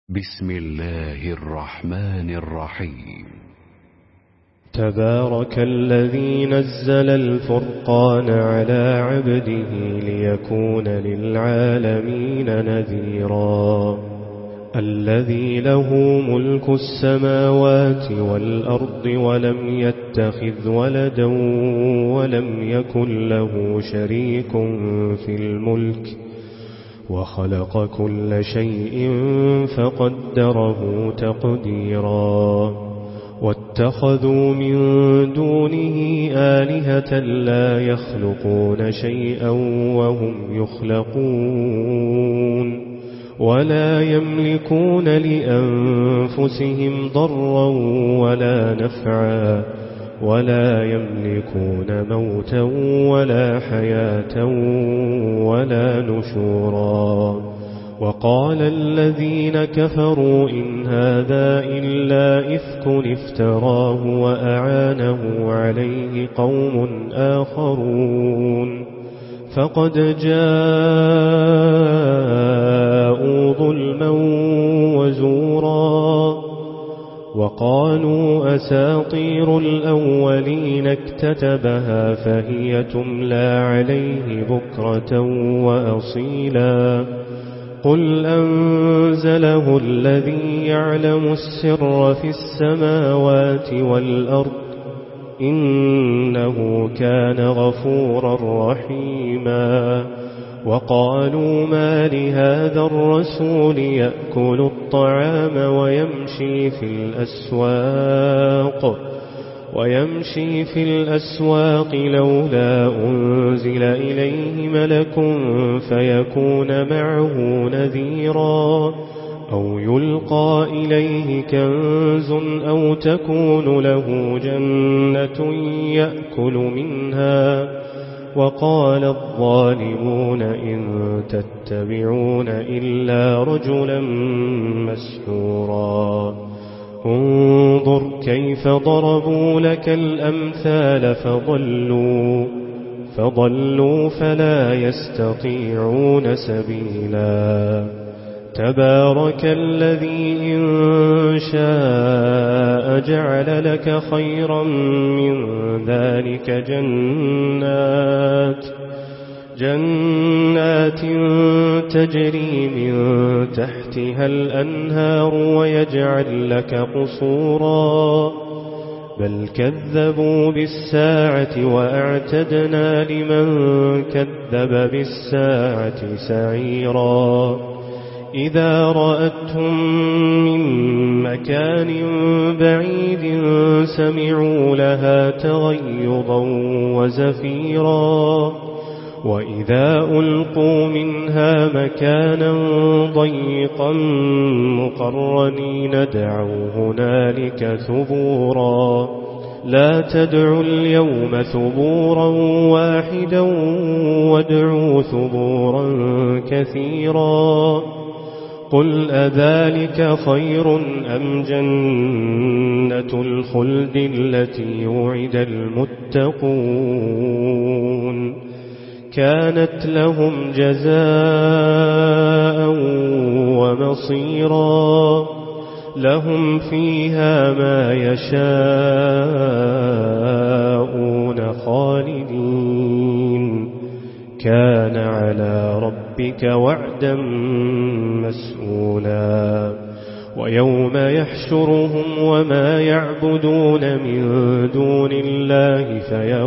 بسم الله الرحمن الرحيم. تبارك الذي نزل الفرقان على عبده ليكون للعالمين نذيرا. الذي له ملك السماوات والأرض ولم يتخذ ولدا ولم يكن له شريك في الملك وخلق كل شيء فقدره تقديرا. واتخذوا من دونه آلهة لا يخلقون شيئا وهم يخلقون ولا يملكون لأنفسهم ضرا ولا نفعا ولا يملكون موتا ولا حياة ولا نشورا. وقال الذين كفروا إن هذا إلا إفك افتراه وأعانه عليه قوم آخرون فقد جاءوا ظلما وزورا. وقالوا أساطير الأولين اكتتبها فهي تملى عليه بكرة وأصيلا. قل أنزله الذي يعلم السر في السماوات والأرض إنه كان غفورا رحيما. وقالوا ما لهذا الرسول يأكل الطعام ويمشي في الأسواق لولا أنزل إليه ملك فيكون معه نذيرا أو يلقى إليه كنز أو تكون له جنة يأكل منها. وقال الظالمون إن تتبعون إلا رجلا مسحورا. انظر كيف ضربوا لك الأمثال فضلوا فلا يستطيعون سبيلا. تبارك الذي إن شاء جعل لك خيرا من ذلك جنات تجري من تحتها الأنهار ويجعل لك قصورا. بل كذبوا بالساعة وأعتدنا لمن كذب بالساعة سعيرا. إذا رأتهم من مكان بعيد سمعوا لها تغيظا وزفيرا. وإذا ألقوا منها مكانا ضيقا مقرنين دعوا هنالك ثبورا. لا تدعوا اليوم ثبورا واحدا وادعوا ثبورا كثيرا. قل أذلك خير أم جنة الخلد التي وعد المتقون كانت لهم جزاء ومصيرا. لهم فيها ما يشاءون خالدين كان على ربك وعدا مسئولا. ويوم يحشرهم وما يعبدون من دون الله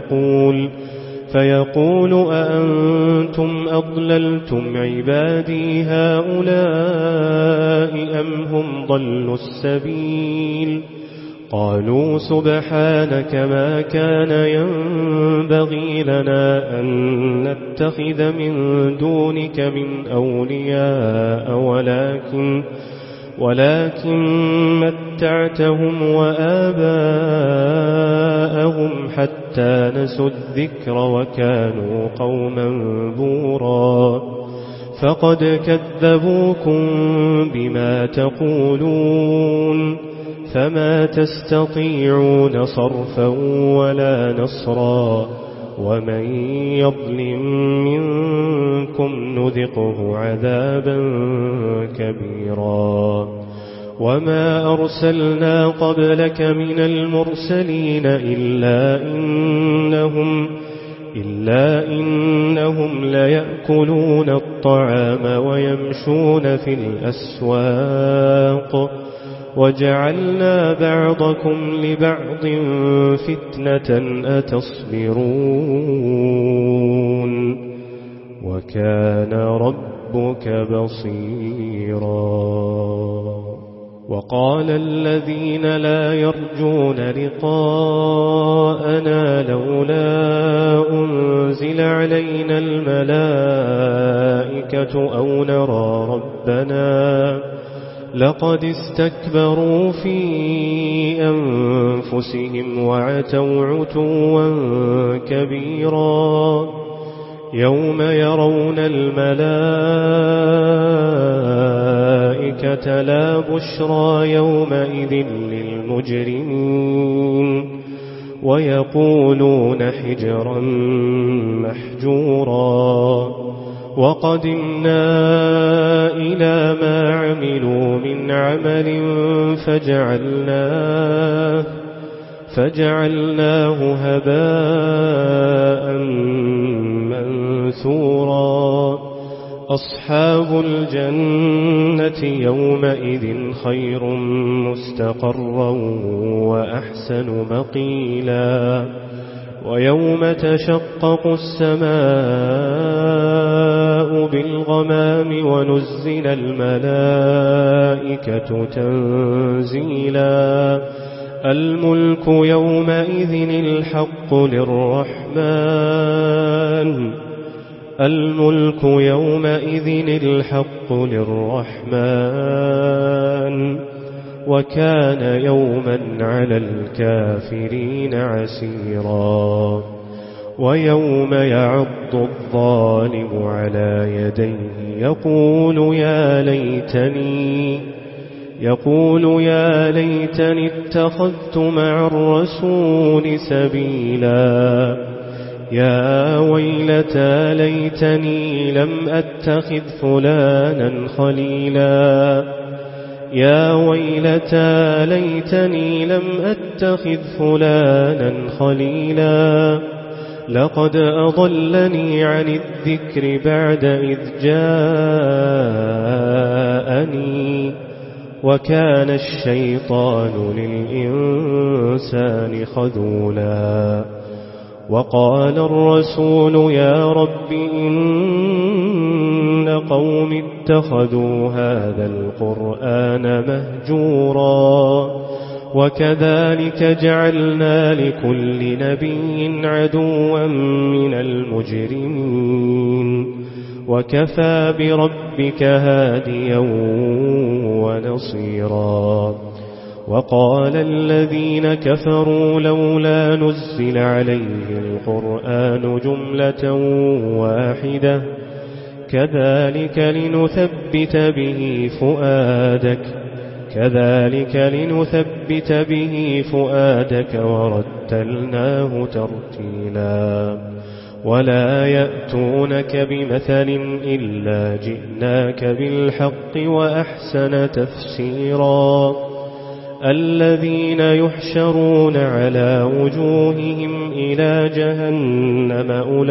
فيقول أأنتم أضللتم عبادي هؤلاء أم هم ضلوا السبيل. قالوا سبحانك ما كان ينبغي لنا أن نتخذ من دونك من أولياء ولكن متعتهم وآباءهم حتى نسوا الذكر وكانوا قوما بورا. فقد كذبوكم بما تقولون فما تستطيعون صرفا ولا نصرا. ومن يظلم منكم نذقه عذابا كبيرا. وما أرسلنا قبلك من المرسلين إلا إنهم ليأكلون الطعام ويمشون في الأسواق وجعلنا بعضكم لبعض فتنة أتصبرون وكان ربك بصيرا. وقال الذين لا يرجون لقاءنا لولا أنزل علينا الملائكة أو نرى ربنا لقد استكبروا في أنفسهم وعتوا عتوا كبيرا يوم يرون الملائكة لا بشرى يومئذ للمجرمين ويقولون حجرا محجورا. وقدمنا إلى ما عملوا من عمل فجعلناه هباء منثورا. أصحاب الجنة يومئذ خير مستقرا وأحسن مقيلا. ويوم تشقق السماء بالغمام ونزل الملائكة تنزيلا. الملك يومئذ الحق للرحمن وكان يوما على الكافرين عسيرا. ويوم يعض الظالم على يديه يقول يا ليتني اتخذت مع الرسول سبيلا. يا ويلتى ليتني لم أتخذ فلانا خليلا. يا ويلتى ليتني لم أتخذ فلانا خليلا. لقد أضلني عن الذكر بعد إذ جاءني وكان الشيطان للإنسان خذولا. وقال الرسول يا رب إن قوم اتخذوا هذا القرآن مهجورا. وكذلك جعلنا لكل نبي عدوا من المجرمين وكفى بربك هاديا ونصيرا. وقال الذين كفروا لولا نزل عليه القرآن جملة واحدة كذلك لنثبت به فؤادك ورتلناه ترتيلا. ولا يأتونك بمثل إلا جئناك بالحق وأحسن تفسيرا. الذين يحشرون على وجوههم إلى جهنم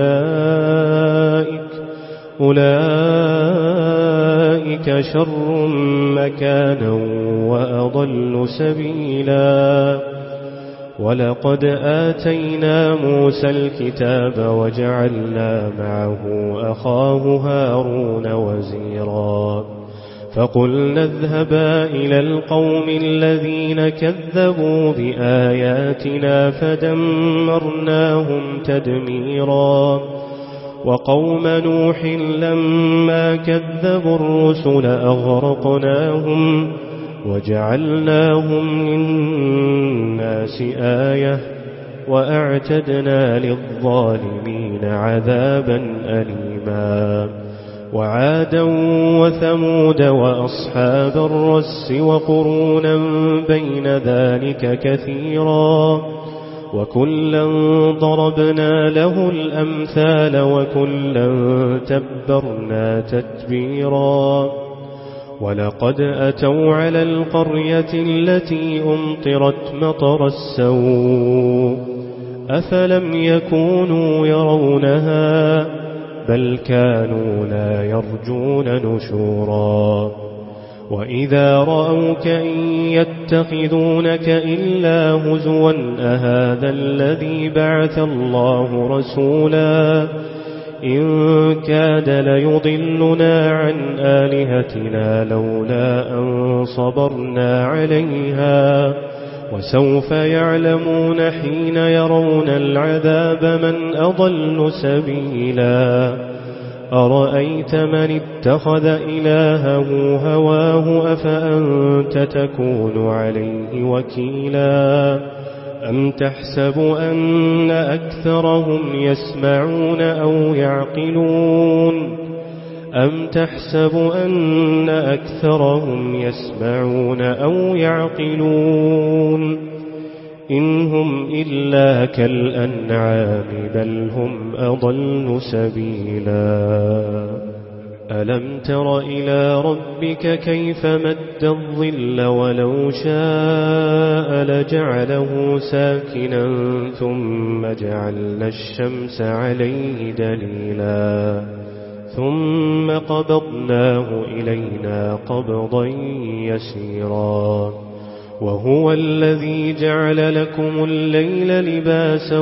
أولئك شر مكانا وأضل سبيلا. ولقد آتينا موسى الكتاب وجعلنا معه أخاه هارون وزيرا. فقلنا اذهبا إلى القوم الذين كذبوا بآياتنا فدمرناهم تدميرا. وقوم نوح لما كذبوا الرسل أغرقناهم وجعلناهم للناس آية وأعتدنا للظالمين عذابا أليما. وعادا وثمود وأصحاب الرس وقرونا بين ذلك كثيرا. وكلا ضربنا له الأمثال وكلا تبرنا تتبيرا. ولقد أتوا على القرية التي أمطرت مطر السوء أفلم يكونوا يرونها بل كانوا لا يرجون نشورا وإذا رأوك إن يتخذونك إلا هزوا أهذا الذي بعث الله رسولا إن كاد ليضلنا عن آلهتنا لولا أن صبرنا عليها وسوف يعلمون حين يرون العذاب من أضل سبيلا أرأيت من اتخذ إلهه هواه أفأنت تكون عليه وكيلا أم تحسب أن أكثرهم يسمعون أو يعقلون أم تحسب أن أكثرهم يسمعون أو يعقلون إن هم إلا كالأنعام بل هم أضل سبيلا ألم تر إلى ربك كيف مد الظل ولو شاء لجعله ساكنا ثم جعلنا الشمس عليه دليلا ثم قبضناه إلينا قبضا يسيرا وهو الذي جعل لكم الليل لباسا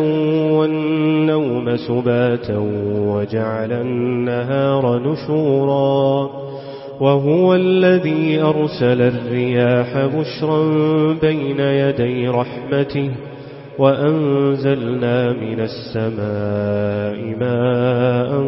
والنوم سباتا وجعل النهار نشورا وهو الذي أرسل الرياح بشرا بين يدي رحمته وأنزلنا من السماء ماء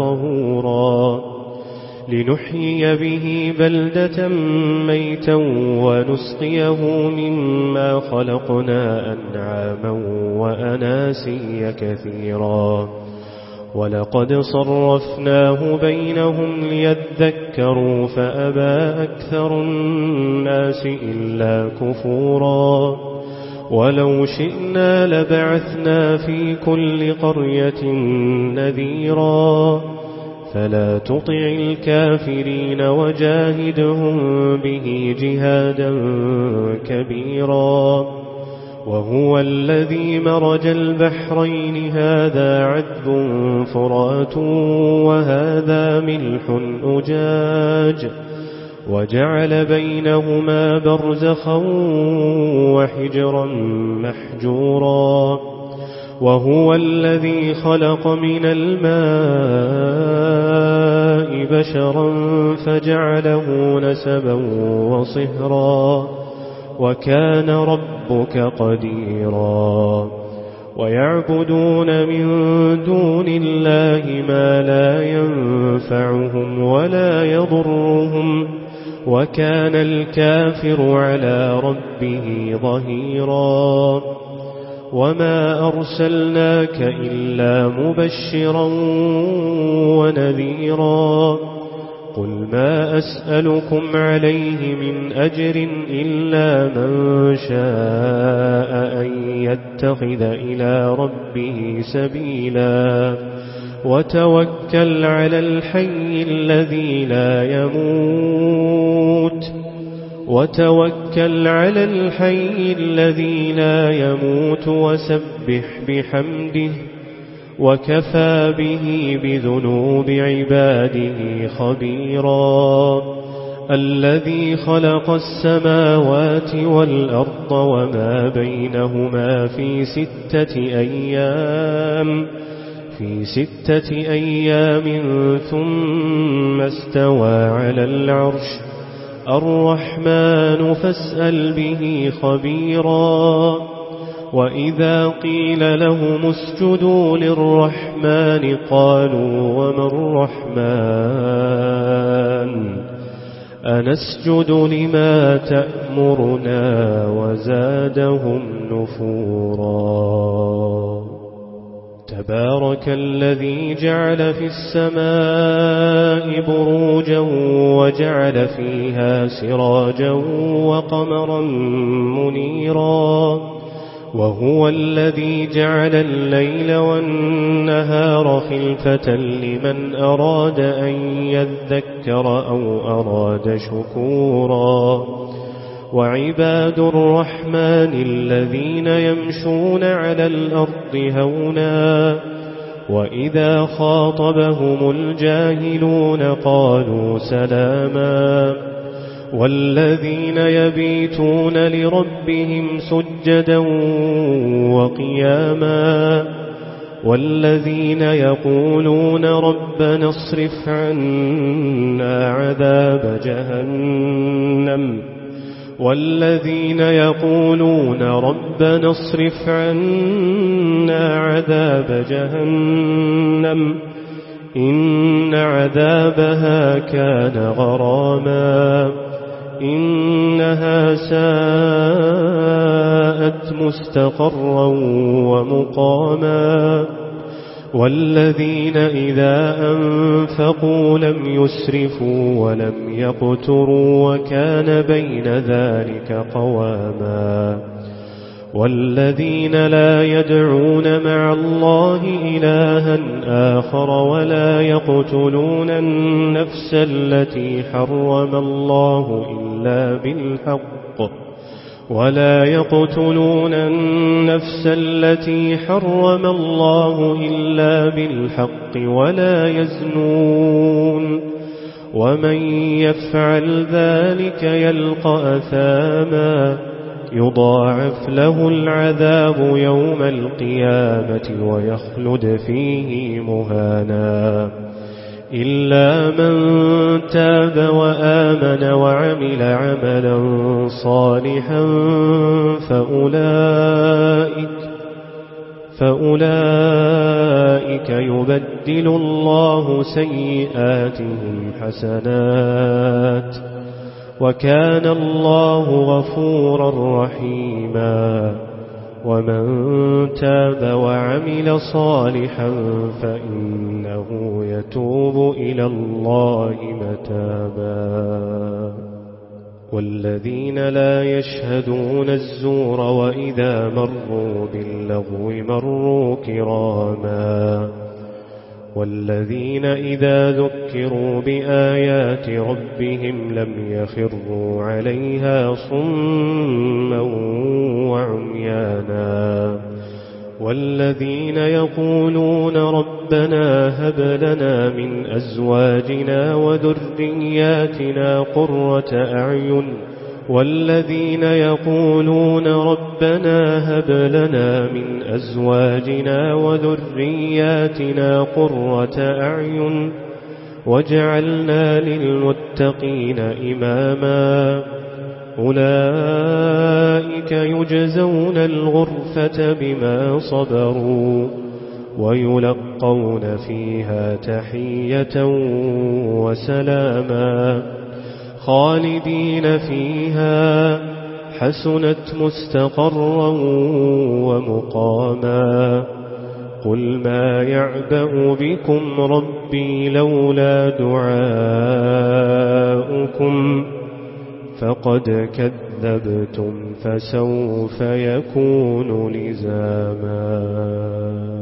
طهورا لنحيي به بلدة ميتا ونسقيه مما خلقنا أنعاما وأناسيا كثيرا ولقد صرفناه بينهم ليذكروا فأبى أكثر الناس إلا كفورا ولو شئنا لبعثنا في كل قرية نذيرا فلا تطع الكافرين وجاهدهم به جهادا كبيرا وهو الذي مرج البحرين هذا عذب فرات وهذا ملح أجاج وجعل بينهما برزخا وحجرا محجورا وهو الذي خلق من الماء بشرا فجعله نسبا وصهرا وكان ربك قديرا ويعبدون من دون الله ما لا ينفعهم ولا يضرهم وكان الكافر على ربه ظهيرا وما أرسلناك إلا مبشرا ونذيرا قل ما أسألكم عليه من أجر إلا من شاء أن يتخذ إلى ربه سبيلا وتوكل على الحي الذي لا يموت وسبح بحمده وكفى به بذنوب عباده خبيرا الذي خلق السماوات والأرض وما بينهما في 6 أيام ثم استوى على العرش الرحمن فاسأل به خبيرا وإذا قيل لهم اسجدوا للرحمن قالوا وما الرحمن أنسجد لما تأمرنا وزادهم نفورا تبارك الذي جعل في السماء بروجا وجعل فيها سراجا وقمرا منيرا وهو الذي جعل الليل والنهار خلفة لمن أراد أن يذكر أو أراد شكورا وعباد الرحمن الذين يمشون على الأرض هونا وإذا خاطبهم الجاهلون قالوا سلاما والذين يبيتون لربهم سجدا وقياما والذين يقولون ربنا اصرف عنا عذاب جهنم والذين يقولون ربنا اصرف عنا عذاب جهنم إن عذابها كان غراما إنها ساءت مستقرا ومقاما والذين إذا أنفقوا لم يسرفوا ولم يقتروا وكان بين ذلك قواما والذين لا يدعون مع الله إلها آخر ولا يقتلون النفس التي حرم الله إلا بالحق ولا يزنون ومن يفعل ذلك يلقى أثاما يضاعف له العذاب يوم القيامة ويخلد فيه مهانا إلا من تاب وآمن وعمل عملا صالحا فأولئك يبدل الله سيئاتهم حسنات وكان الله غفورا رحيما ومن تاب وعمل صالحا فإنه يتوب إلى الله متابا والذين لا يشهدون الزور وإذا مروا باللغو مروا كراما والذين إذا ذكروا بآيات ربهم لم يخروا عليها صما وعميانا والذين يقولون ربنا هب لنا من أزواجنا وذرياتنا قرة أعين والذين يقولون ربنا هب لنا من أزواجنا وذرياتنا قرة أعين واجعلنا للمتقين إماما أولئك يجزون الغرفة بما صبروا ويلقون فيها تحية وسلاما خالدين فيها حسنت مستقرا ومقاما قل ما يعبأ بكم ربي لولا دعاؤكم فقد كذبتم فسوف يكون لزاما